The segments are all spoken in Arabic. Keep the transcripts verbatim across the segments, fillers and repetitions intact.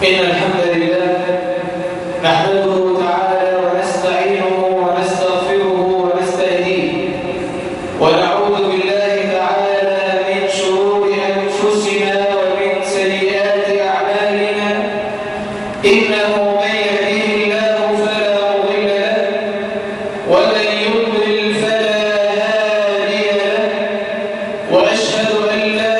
إن الحمد لله نحمده تعالى ونستعينه ونستغفره ونستهديه ونعوذ بالله تعالى من شرور أنفسنا ومن سيئات أعمالنا إنه من يهديه الله فلا مضل له ومن يضلل فلا هادي له وأشهد أن لا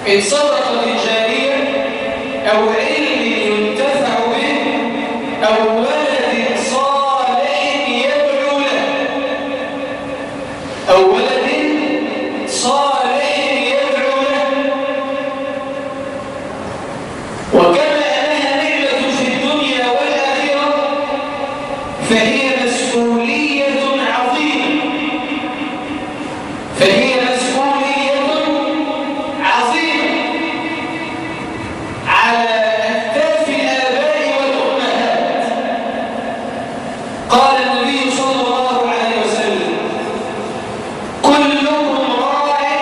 إن صدقة جارية أو علم ينتفع به أو ولد صالح يدعو له أو ولد صالح يدعو له. وكما أنها نعمة في الدنيا والآخرة فهي مسؤولية عظيمة فهي مسؤولية عظيمة على أكتاف الآباء والأمهات. قال النبي صلى الله عليه وسلم: كلكم راع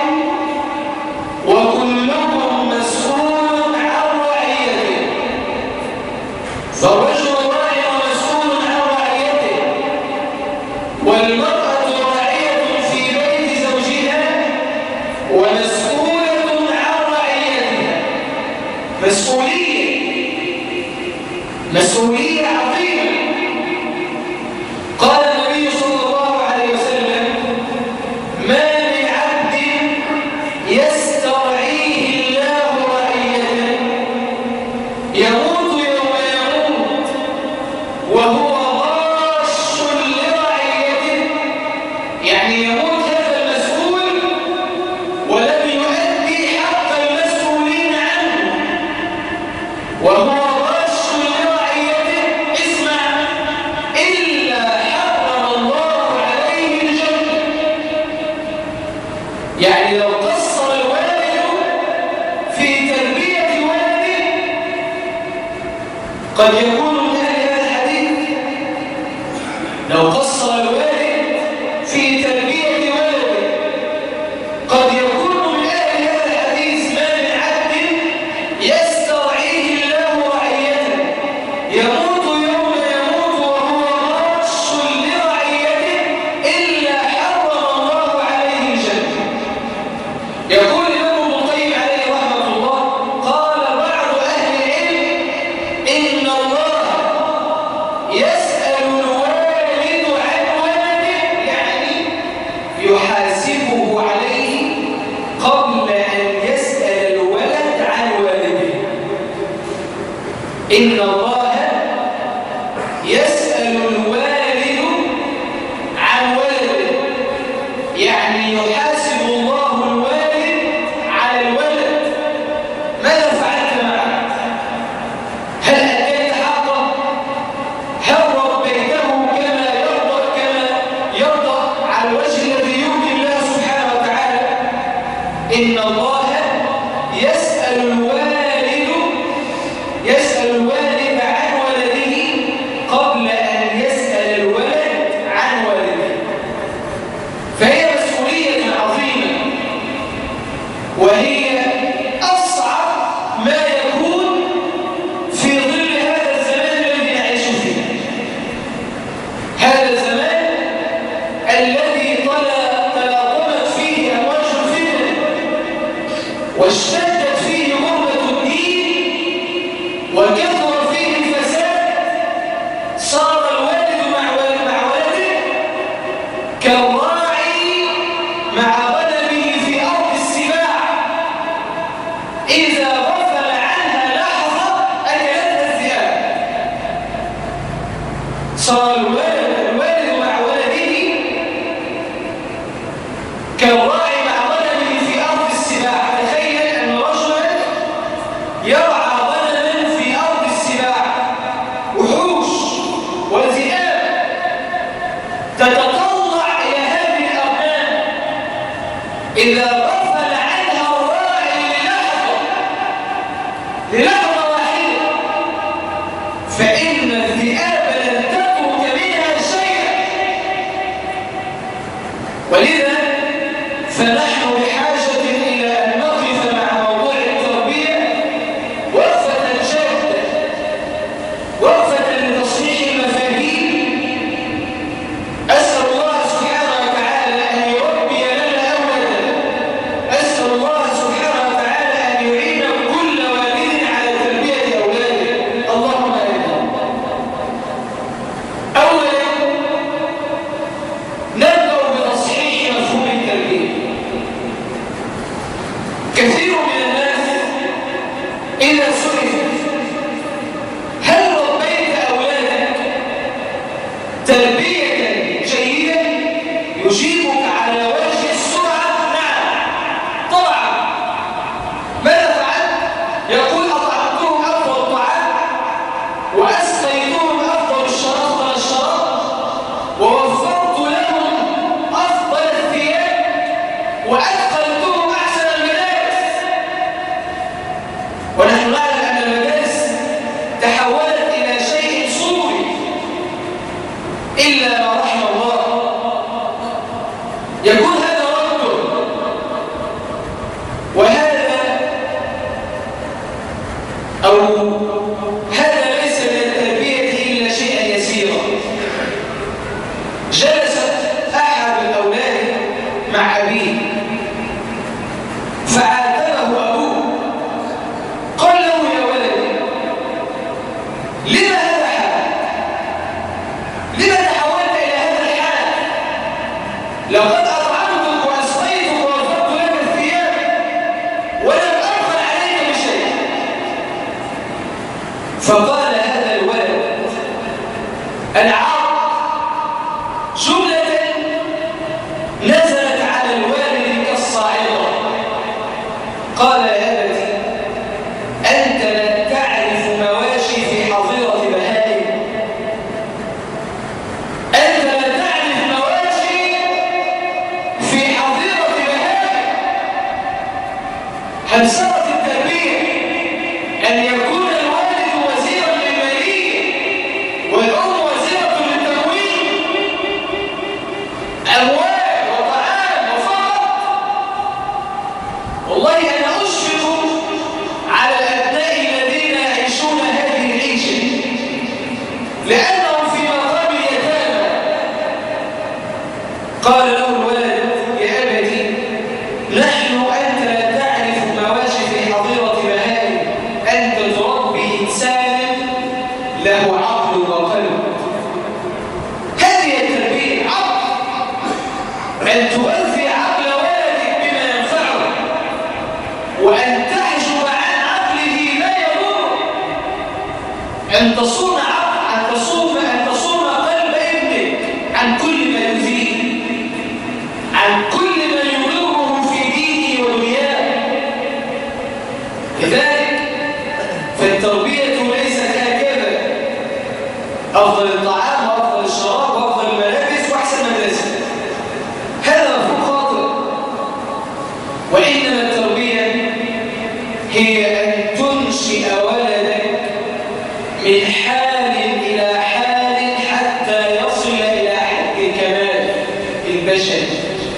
وكلكم مسؤول عن رعيته. فالرجل راع ومسؤول عن رعيته، والمرأة راعية في بيت زوجها ومسؤولة عن رعيتها. مسؤولية مسؤولية عظيمة. قال النبي صلى الله عليه وسلم: ما من عبد يسترعيه الله رعية يموت يوم يموت وهو غاش لرعيته، يعني يموت هذا المسؤول ولم يؤدي حق المسؤولين عنه وهو غاش لرعيته، اسمع، إلا حرم الله عليه الجنة. يعني لو قصر الوالد في تربية ولده قد يكون من أهل هذا الحديث. لو قصر الوالد في تربية ولده قد يكون من أهل هذا الحديث. ما من عبد يسترعيه الله رعيته يموت يوم يموت وهو غاش لرعيته إلا حرم الله عليه الجنة. يقول الإمام ابن القيم عليه رحمة الله: قال بعض أهل العلم إن الله يسأل الوالد عن ولده، يعني يحاسبه عليه قبل أن يسأل الولد عن والده. إن الله يسأل الوالد عن ولده، يعني يحاسب الله الوالد على الولد. ماذا فعلت معه؟ هل أديت حقه؟ هل ربيته كما يرضى كما يرضى على الوجه الذي يرضي الله سبحانه وتعالى؟ إن الله يسأل الوالد يسأل الوالد عن ولده قبل أن يسأل الولد عن والده. فهي مسؤولية عظيمة، وهي أصعب ما يكون في ظل هذا الزمان الذي نعيش فيه. هذا الزمان الذي طلع تلاطمت فيه أمواج الفتن واشتدت فيه غربة الدين وكثر فيه الفساد. صار الوالد مع ول- مع ولده كالراعي مع غنمه في أرض السباع، إذا غفل عنها لحظة أكلتها الذئاب. صار الوالد الوالد مع ولده كالراعي مع غنمه في أرض السباع. تخيل أن رجلا يرعى غنما في أرض السباع، وحوش وذئاب تتطلع إلى هذه الأغنام، إذا غفل عنها الراعي للحظة للحظة واحدة فإن الذئاب لن تترك منها شيئا. ولذا فنحن بحاجة إلى أن نقف مع موضوع التربية وقفة جادة، وقفة لتصحيح المفاهيم. أسأل الله سبحانه وتعالى أن يربي لنا أولا. أسأل الله سبحانه وتعالى أن يعين كل والد على تربية أولاده. اللهم آمين. أولا نبدأ بتصحيح مفهوم التربية. كثير من الناس إذا سئل هل ربيت أولادك تربية جيدة؟ يجيبك على وجه السرعة نعم طبعا. ماذا فعلت؟ يقول أطعمتهم أفضل الطعام وأسقيتهم أفضل الشراب الشراب ووفرت لهم أفضل الثياب وأدخلتهم أحسن المدارس. ونحن نعلم أن المدارس تحولت إلى شيء صوري إلا ما رحم الله. يكون هذا رد وهذا أو هذا ليس من التربية إلا شيئا يسيرا. جلست أحد الأولاد مع أبيه فعاتبه أبوه قال له يا ولدي لما هذا حال؟ لما تحولت إلى هذا الحال؟ لقد أطعمتك وأسقيتك ووفرت لك الثياب ولم أبخل عليك بشيء. فقال هذا الولد العار جملة نزلت على الوالد كالصاعقة. قال يا أبتي أنت لا تعرف مواشي في حظيرة بهائم. أنت لا تعرف مواشي في حظيرة بهائم. هل صارت التربية أن يكون الوالد وزيرا للمالية والأم وزيرة للتموين؟ أموال وطعام وفقط. والله أنا أشفق على الأبناء الذين يعيشون هذه العيشة لأنهم في مقام اليتامى. قال له الولد يا أبتي نحن أنت لا تعرف مواشي في حظيرة بهائم. أنت تربي إنسانا له عقل وقلب. هذه التربية عقل، أن تؤذي عقل ولدك بما ينفعه وأن تحجب عن عقله ما يضره. أن تصون عقل، أن تصون أن تصون قلب ابنك عن كل ما يؤذيه، عن كل ما يضره في دينه ودنياه. لذلك فالتربية ليست هكذا أفضل الطعام وأفضل الشراب وأفضل الملابس وأحسن مدرسة. هذا مفهوم خاطئ. وإنما التربية هي أن تنشئ ولدك من حال إلى حال حتى يصل إلى حد الكمال البشري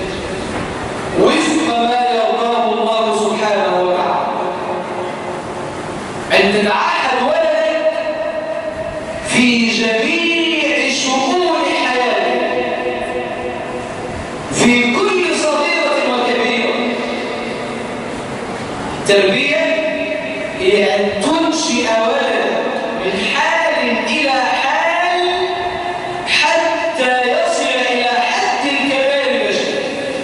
وفق ما يرضاه الله سبحانه وتعالى. أن تتعهد ولدك في جميع شؤون حياتك في كل صغيرة وكبيرة. التربية هي أن تنشئ ولدك من حال إلى حال حتى يصل إلى حد الكمال البشري.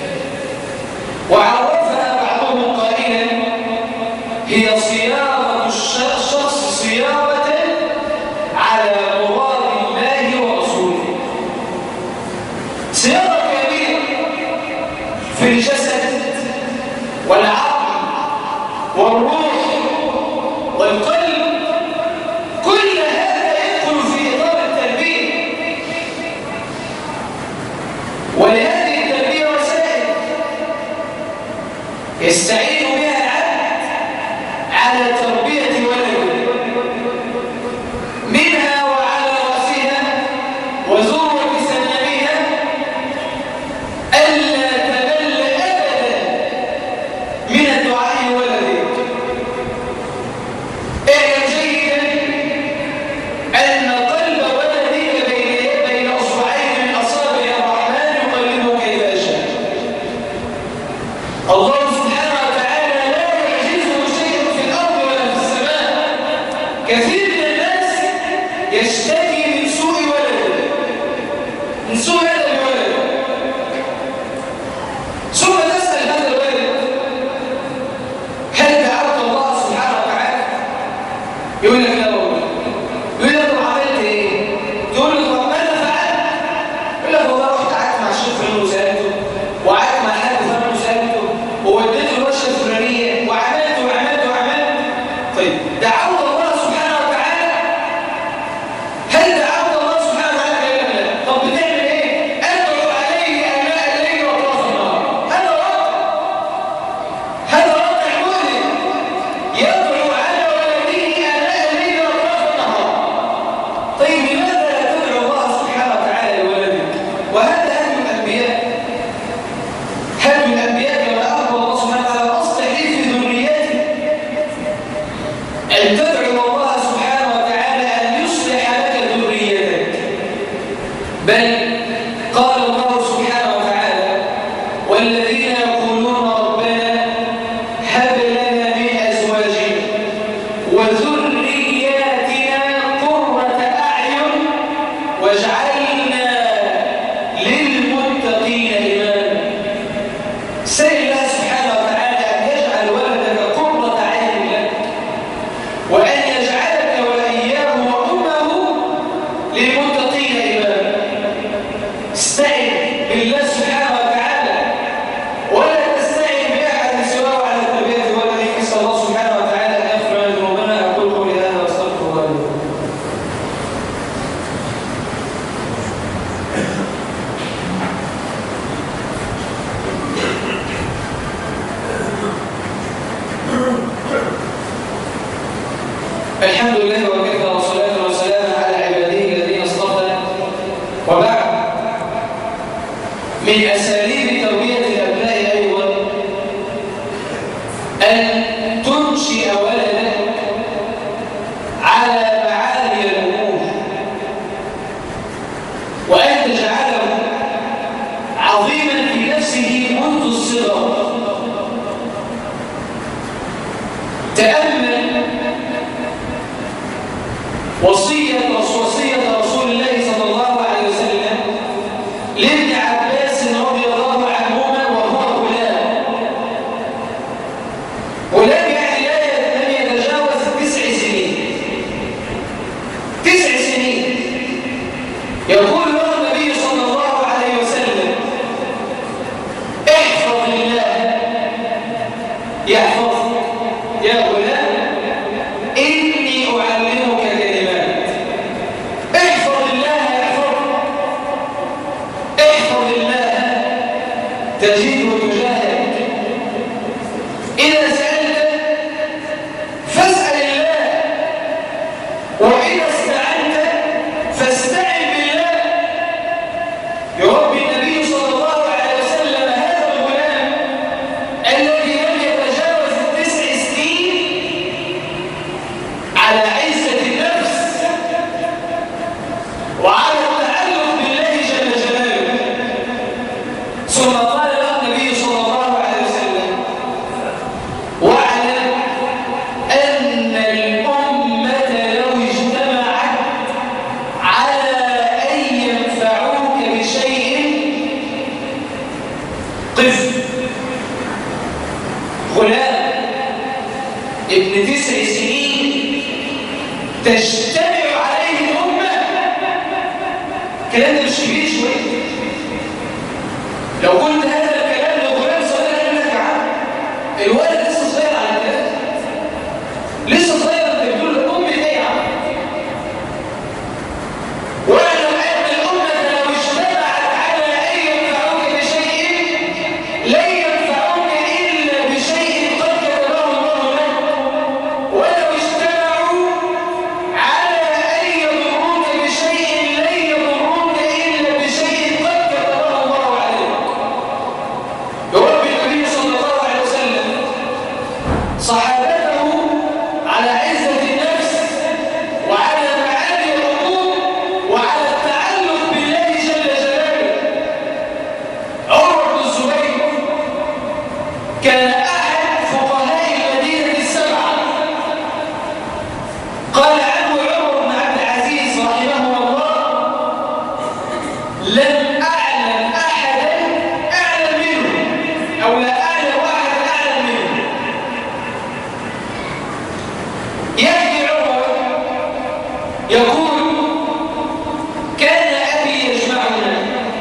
وعرفها بعضهم قائلا هي صياغة الشخص صياغة على مراد الله ورسوله. صياغة كبيرة في الجسد والعقل والروح والقلب. كل هذا يدخل في إطار التربية. ولهذه التربية وسائل يستعين بها العبد على تربية ولده. منها وعلى رأسها وذروة سنامها ألا تمل أبدا من الدعاء لولدك. اعلم جيدا أن قلب ولدك بين بين أصبعين من أصابع الرحمن يقلبه كيف يشاء. الله سبحانه وتعالى لا يعجزه شيء في الأرض ولا في السماء. كثير من الناس يشتكي من سوء ولده، من سوء هذا الولد. ثم تسأل هذا الولد يقول لك لا والله. يقول لك طب عملت ايه؟ تقول له طب ماذا فعلت؟ يقول لك والله رحت قعدت مع الشيخ فلان وسالته، وقعدت مع الحاج فلان وسالته، ووديته الورشه الفلانيه وعملت وعملت وعملت. طيب دعوت الله سبحانه وتعالى؟ هل دعوت الله سبحانه وتعالى؟ يقول لك لا. طب بتعمل ايه؟ ادعو عليه اناء الليل واطراف النهار. هذا واقع. هذا واقع مؤلم. يدعو على ولده اناء الليل واطراف النهار. طيب لماذا لا تدعو الله سبحانه وتعالى لولدك؟ وهذا هدي الانبياء. هدي الانبياء كما اخبر الله سبحانه وتعالى: اصلح لي في ذريتي. ان تدعو الله سبحانه وتعالى ان يصلح لك ذريتك. بل قال الله سبحانه وتعالى: والذين يقولون ربنا هب لنا من ازواجنا وذرياتنا قرة اعين واجعلنا للمتقين اماما. سأل الله سبحانه وتعالى ان يجعل ولدك قرة عين لك، وان يجعلك واياه وامه للمتقين اماما. استعن بالله سبحانه وتعالى ولا تستعن باحد سواه على تربيه ولدك. اسال الله سبحانه وتعالى ان يغفر لنا ذنوبنا. اقول قولي هذا واستغفر الله لي. الحمد لله وكفى والصلاة والسلام على عباده الذين اصطفى. وبعد، من أساليب تربية الأبناء أيضا أن تنشئ ولدك على معالي الأمور، وأن تجعله عظيما في نفسه منذ الصغر. تأمل وصية وصية رسول الله صلى الله عليه وسلم لابن عباس رضي الله عنهما وهو غلام. غلام يعني لا لم يتجاوز تسع سنين. تسع سنين. يقول له النبي صلى الله عليه وسلم: احفظ الله يحفظك يا غلام، إني أعلمك كلمات. احفظ الله يحفظك. احفظ الله تجده تجاهك. إذا سألت فاسأل الله، وإذا استعنت فاستعن بالله. يربي النبي صلى الله عليه وسلم هذا الغلام الذي لم يتجاوز التسع سنين على عزة النفس وعلى التعلق بالله جل جلاله. ثم قال له النبي صلى الله عليه وسلم: واعلم أن الأمة لو اجتمعت على أن ينفعوك بشيء. طفل غلام ابن تسع سنين تجتمع عليه الأمة. الكلام ده مش كبير شوية. لو قلت هذا الكلام لغلام صغير يقول لك: يا عم الولد لسه صغير على الكلام، لسه صغير، انت بتقول الأم ايه يا عم؟ واعلم أن الأمة لو اجتمعت على أن ينفعوك بشيء لن ينفعوك إلا بشيء قد كتبه الله لك، ولو اجتمعوا على أن يضروك بشيء لن يضروك إلا بشيء قد كتبه الله عليك. يربي النبي صلى الله عليه وسلم صحابته على عزة النفس وعلى معالي الأمور وعلى التعلق بالله جل جلاله. عمر بن الزبير كان أحد فقهاء المدينة السبعة. قال عنه عمر بن عبد العزيز رحمه الله: لم أعلم أحدا أعلم منه، أو لا أعلم أحدا أعلم منه. يقول كان أبي يجمعنا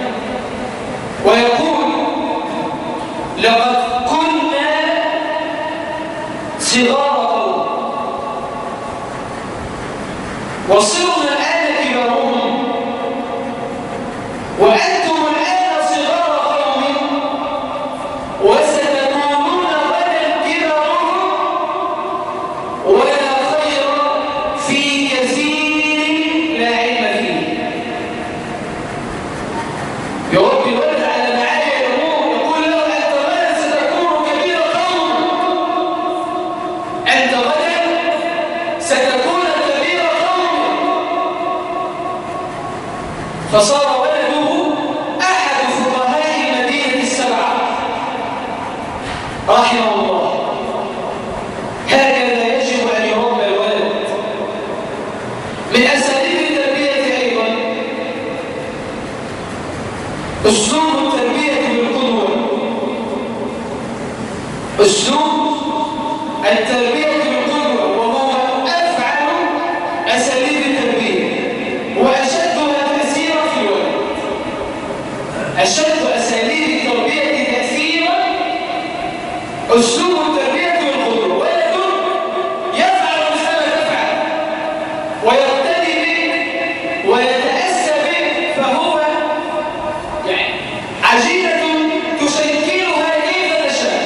ويقول لقد كنا صغار قوم وصرنا الآن كبارهم وأنتم الآن صغار قوم وستكونون غدا كبارهم ولا خير في كثير لا علم فيه. يربي الولد على معالي الأمور يقول له أنت غدا ستكون كبير قوم أنت غدا ستكون كبير قوم. فصار ولده أحد فقهاء المدينة السبعة رحمه الله. هكذا يجب أن يربى الولد. من أساليب التربية أيضا أسلوب التربية بالقدوة. أسلوب التربية بالقدوة وهو أفعل أساليب التربية وأشدها تأثيرا في الولد. أشد أساليب التربية تأثيرا أسلوب التربية بالقدوة. ولد يفعل مثل ما تفعل ويقتدي بك ويتأسى بك فهو يعني عجينة تشكلها كيف تشاء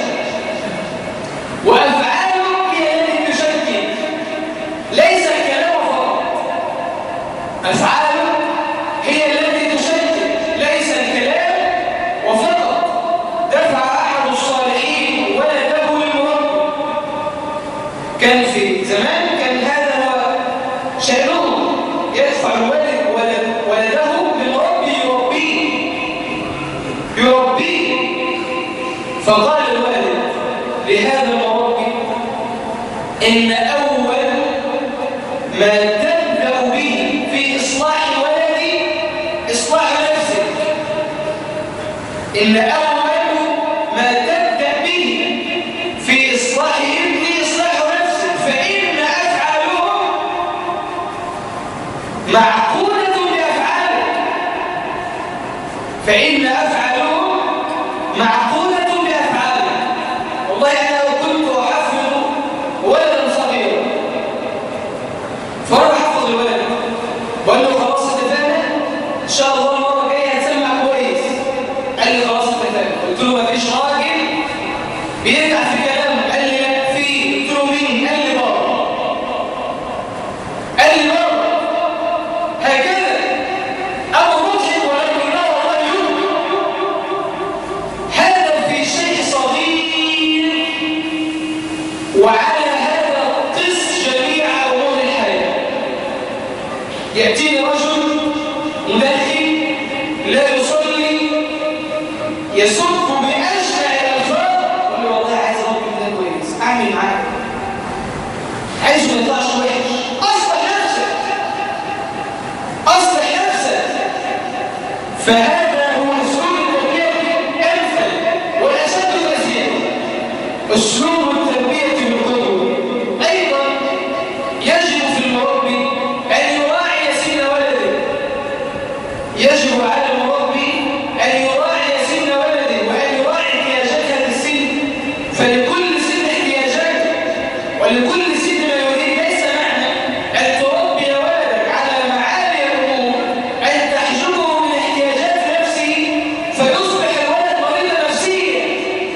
وأفعاله هي التي تشكل ليس الكلام فقط. أفعاله هي التي تشكل ليس الكلام وفقط. دفع أحد الصالحين ولده للمربي. كان في زمان كان هذا هو شأنه يدفع الولد ولد ولده للمربي يربيه يربيه. فقال الولد لهذا المربي إن أول ما تبدأ به في إصلاح ولدي إصلاح نفسك. إن أول ما تبدأ به في إصلاح ابني إصلاح نفسك فإن أفعالهم معقولة بأفعالك. فإن أفعالهم معقولة بأفعالك. والله أنا لو كنت أحفظ ولدا صغيرا فأنا أحفظ الولد وقال له خلاص اتفقنا إن شاء الله المرة الجاية هتسمع كويس. قال لي خلاص اتفقنا. قلت له مفيش راجل بيرجع في كلامه. قال لي لا في. قلت له مين؟ قال لي بابا. قال لي بابا. هكذا أمر مضحك ولكن لا والله يمكن. هذا في شيء صغير وعلى هذا قس جميع أمور الحياة. يأتيني رجل مدخن لا يصلي يسب بأجمع الألفاظ يقول له والله عايز أربي كده كويس أعمل معاك عايز ما يطلعش وحش. أصلح نفسك أصلح نفسك. فهذا هو أسلوب التربية الأمثل والأشد تأثيرا أسلوب التربية بالقدوة. أيضا يجب في المربي أن يراعي سن ولده. يجب على المربي أن يراعي سن ولده وأن يراعي احتياجات هذا السن. فلكل سن احتياجاته ولكل سن ما يريد. ليس معنى أن تربي ولدك على معالي الأمور أن تحجبه من احتياجات نفسه فيصبح الولد مريض نفسيا.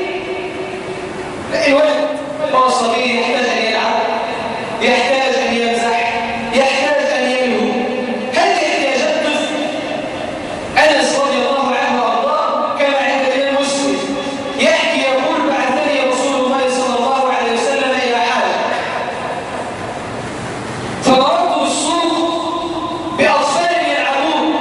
لا، الولد هو صغير يحتاج أن يلعب يحتاج أن يمزح يحتاج أن يلهو. هذه احتياجات طفل. أنس رضي الله عنه وأرضاه كما عند الإمام مسلم يحكي يقول بعثني رسول الله صلى الله عليه وسلم إلى حاجة فمررت بالسوق بأطفال يلعبون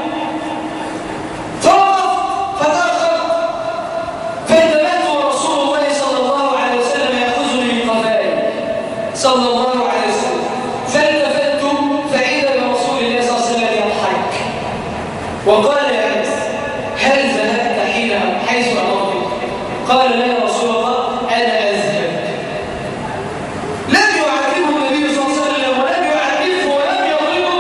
فوقفت فتأخرت فانتبهت ورسول الله صلى الله عليه وسلم يأخذني من قفاي صلى الله عليه وسلم. فالتفت فإذا برسول الله صلى الله عليه وسلم يضحك وقال يا أنس هل ذهبت حين حيث أمرتك؟ قال لا يا رسول الله أنا أذهب. لم يعاتبه النبي صلى الله عليه وسلم ولم يعاتبه ولم يضربه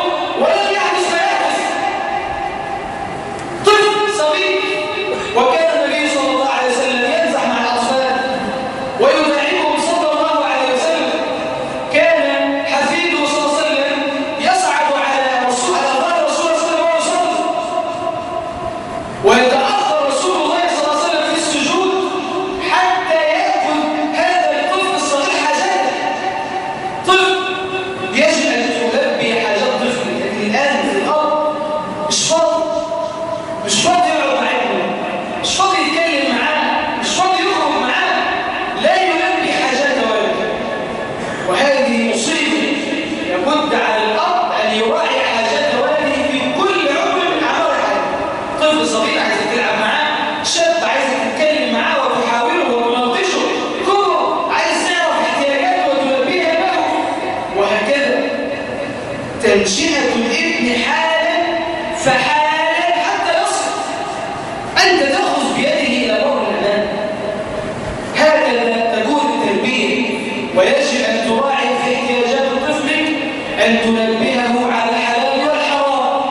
تنشئة الابن حالا فحالا حتى يصل أنت تأخذ بيده إلى بر الأمان. هكذا تكون التربية، ويجب أن تراعي في احتياجات طفلك أن تنبهه على الحلال والحرام.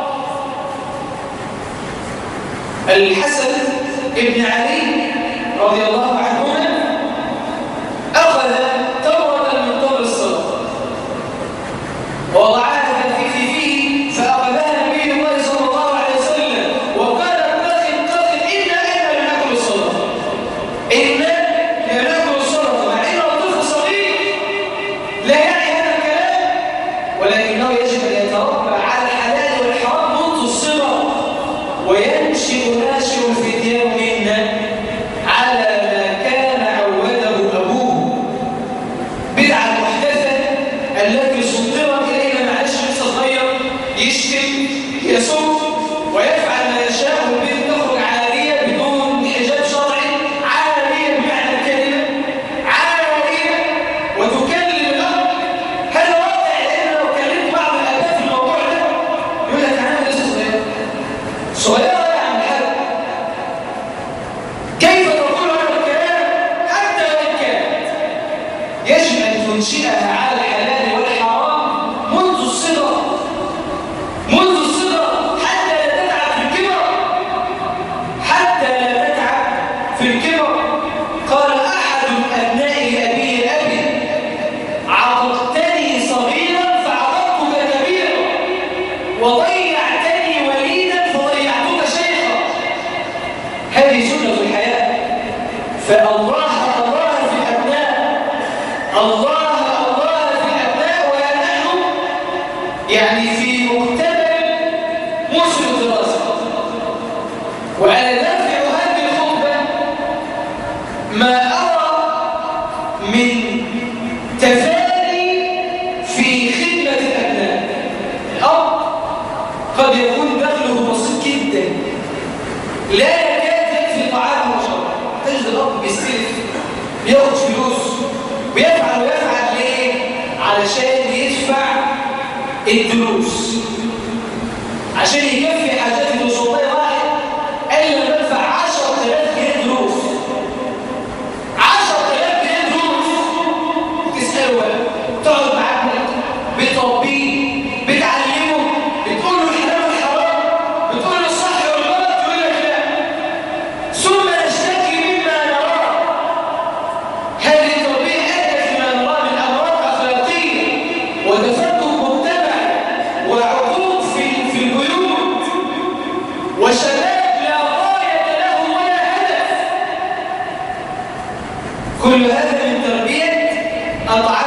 الحسن ابن علي رضي الله عنهما أخذ تمرة من تمر الصدقة ووضعها في فيه فأخذها نبي الله صلى الله عليه وسلم وقال قاتل قاتل إنا إنا لنأكل الصدقة، إنا لنأكل الصدقة، مع إنه طفل صغير لا يعني هذا الكلام، ولكنه يجب أن يتربى على الحلال والحرام منذ الصغر، وينشئ ناشئ الفتيان منا على ما كان عوده أبوه. بدعة محدثة التي صدرت إلينا معلش لسه صغير يشتم يسب ويفعل ما يشاء والبنت تخرج عارية بدون حجاب شرعي، عارية بمعنى الكلمة، عارية وتكلم الأرض. هذا واقع، لأن لو كلمت بعض الآباء في الموضوع ده يقول لك أنا لسه صغير صغير يا عم الحاج، كيف تقول هذا الكلام؟ حتى وإن كانت يجب أن تنشئها على الحلال والحرام منذ الصغر، منذ الصغر حتى لا تتعب في الكبر، حتى لا تتعب في الكبر. قال أحد أبناء أبي أبي عققتني صغيرا فعققتك كبيرا، وضيعتني وليدا فضيعتك شيخا. هذه سنة الحياة، فالله الله في الأبناء، الله الله في الأبناء، ونحن يعني في مقتبل موسم الدراسة. وأنا دافع هذه الخطبة ما أرى من تفاني في خدمة الأبناء. الأب قد يكون دخله بسيط جدا، لا يكاد يكفي طعامه وشرابه، تجد الأب بيستلف بياخد فلوس ويفعل ويفعل ليه؟ علشان يدفع الدروس، عشان يكفي حاجات الوسطية. واحد قال لي انا بدفع عشرة آلاف جنيه دروس، عشرة آلاف جنيه دروس، تسأله تقعد معاه بتربيه بتعلمه بتقول له الحلال والحرام، بتقول له الصح والغلط، يقول لك لا، ثم نشتكي مما نراه. هذه التربية أدت لما نراه من أمراض أخلاقية وتفكك مجتمع وعقوق في في البيوت وشباب لا غاية له ولا هدف. كل هذا من تربية أضعاف